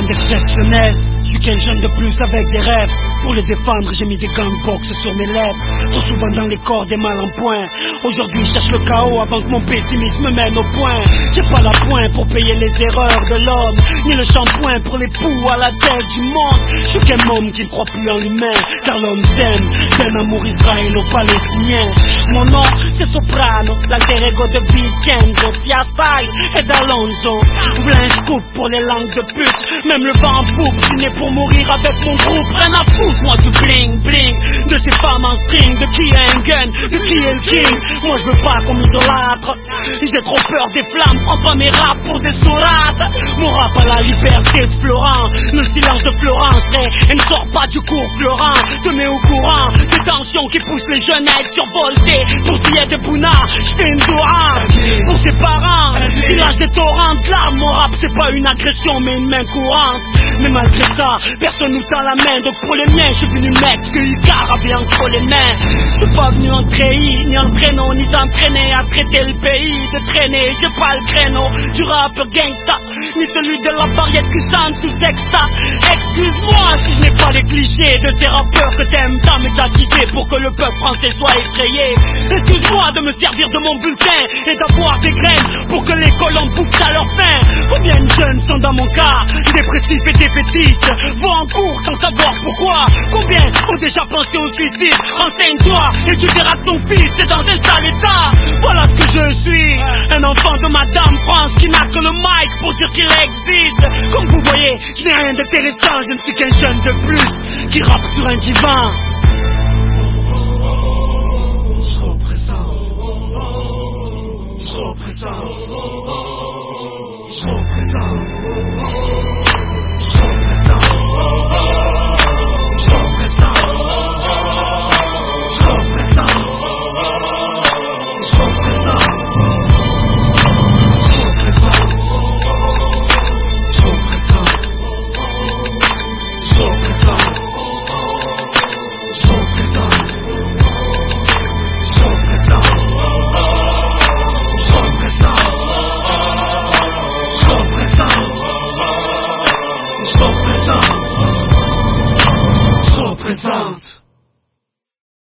d'exceptionnel. Je suis qu'un jeune de plus avec des rêves. Pour les défendre, j'ai mis des gants de boxe sur mes lèvres. Trop souvent dans les corps, des mal en point. Aujourd'hui, je cherche le chaos avant que mon pessimisme me mène au point. J'ai pas la pointe pour payer les erreurs de l'homme, ni le shampoing pour les poux à la tête du monde. Je suis qu'un homme qui ne croit plus en l'humain, car l'homme s'aime d'un amour israélo-palestinien. Mon nom, c'est Soprano, l'alter ego de Vincenzo, Fiasai et d'Alonso. V'là un scoop pour les langues de pute, même le vent en poupe. Je suis né pour mourir avec mon groupe, rien à foutre moi du bling bling de ces femmes en string, de qui a un gun, de qui est le king. Moi je veux pas qu'on m'idolâtre, j'ai trop peur des flammes, prends pas mes raps pour des sourates. Mon rap à la liberté de Florent, le silence de Florence, et ne sort pas du cours Florent, te mets au courant des tensions qui poussent les jeunes à être survoltés. Pour s'y être des bounards, j'fais une doua pour ses parents, il lâche des torrents de larmes. Mon rap c'est pas une agression mais une main courante. Mais malgré ça, personne nous tend la main. Donc pour les miens, je suis venu mettre ce que Icar avait entre les mains. Je suis pas venu entraîner, ni entraîner, ni s'entraîner à traiter le pays de traîner. J'ai pas le créneau du rap gangsta, ni celui de la barriette qui chante sous sexta. Excuse-moi si je n'ai pas les clichés de ces rappeurs que t'aimes tant médiatiser pour que le peuple français soit effrayé. Excuse-moi de me servir de mon bulletin et d'avoir des graines pour que les colons bouffent à leur faim. Combien de jeunes sont dans mon cas, dépressifs et défaitistes, vont en cours sans savoir pourquoi. Combien ont déjà pensé au suicide? Enseigne-toi et tu verras que ton fils est dans un sale état. Voilà ce que je suis, un enfant de Madame France qui n'a que le mic pour dire qu'il existe. Comme vous voyez, je n'ai rien d'intéressant, je ne suis qu'un jeune de plus qui rappe sur un divan. Je représente.